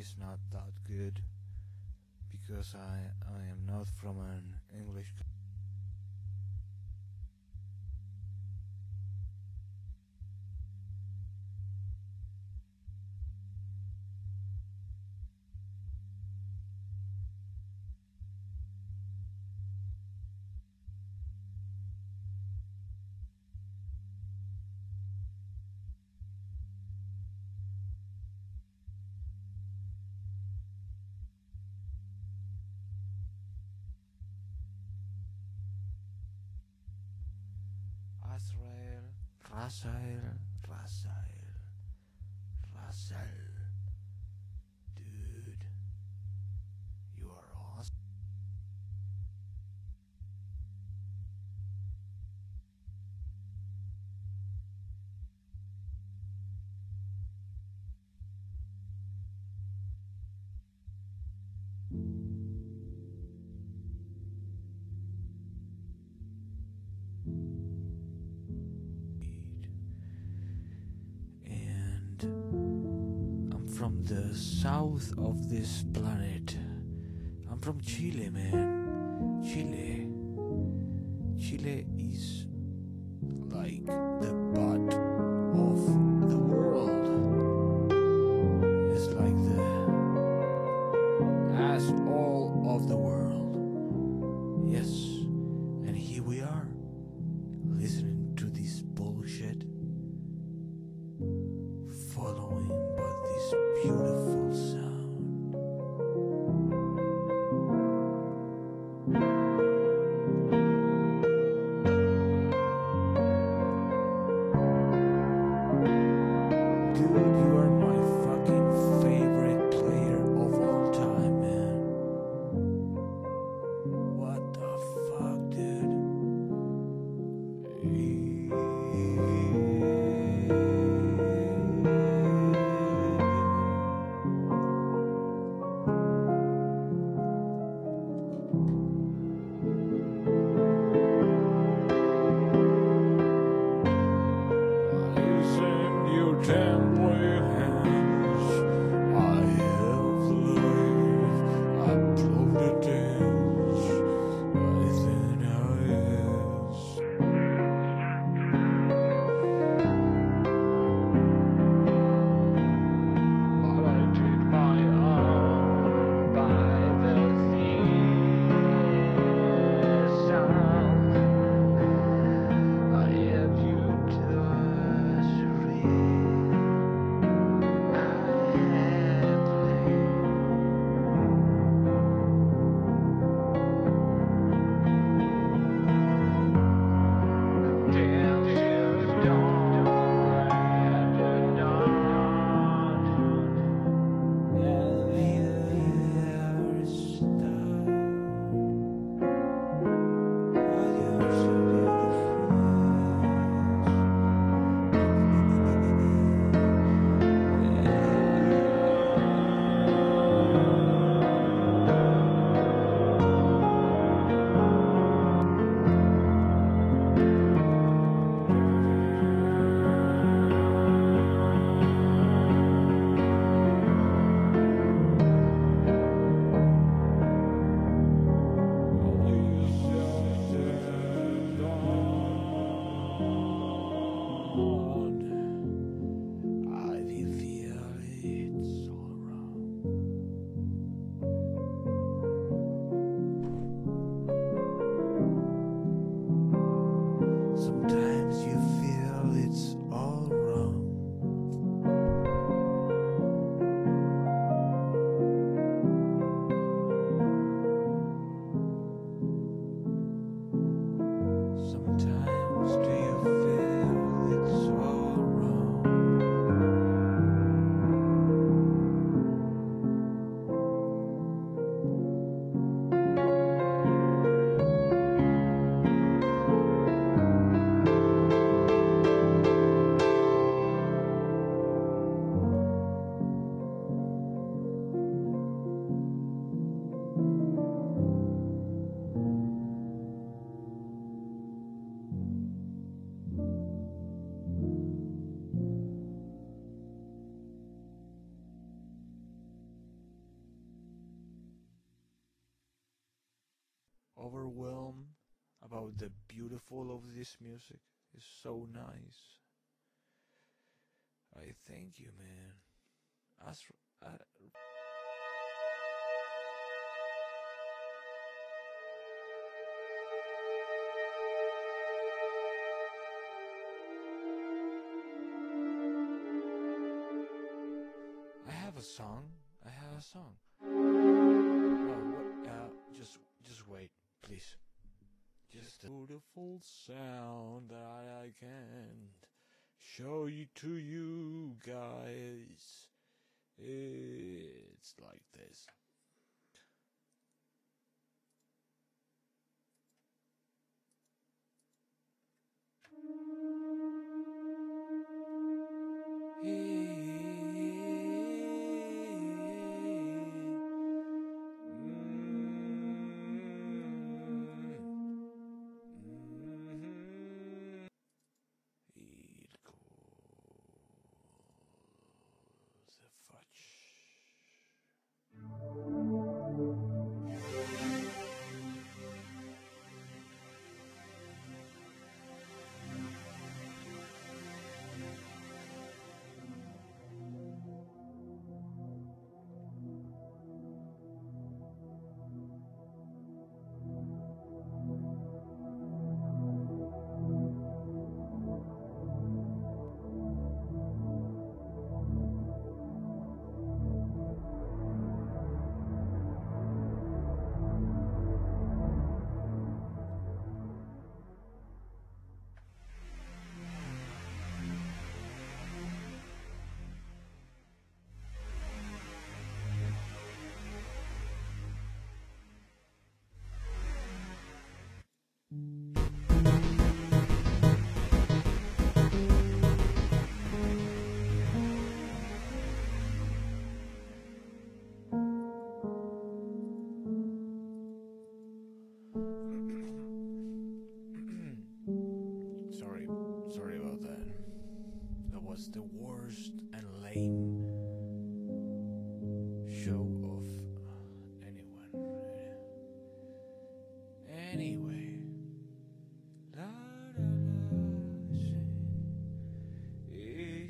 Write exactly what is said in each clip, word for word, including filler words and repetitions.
is not that good because I I am not from an English. Azrael, Rasael, Rasael, Rasael. Dude, you are awesome. And I'm from the south of this planet. I'm from Chile, man. Chile. Chile is like the butt of the world. It's like the asshole of the world. Yes, and here we are, listening to this bullshit, following by this beautiful sound. Dude, you are my fucking favorite player of all time, man. What the fuck, dude? overwhelmed about the beautiful of this music. It's so nice. I thank you, man. As uh, I have a song. I have a song. Oh, what? Uh, just, just wait, please. Just a beautiful sound that I can't show you to you guys. It's like this. It goes a fudge. Sorry, sorry about that. That was the worst and lame show of anyone. Anyway. La, la, la, say,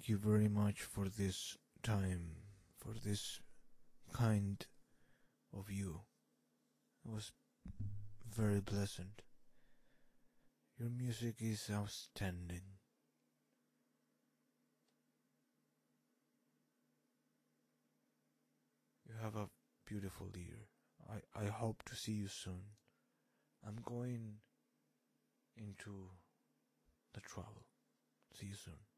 thank you very much for this time, for this kind of you. It was very pleasant. Your music is outstanding. You have a beautiful ear. I, I hope to see you soon. I'm going into the travel. See you soon.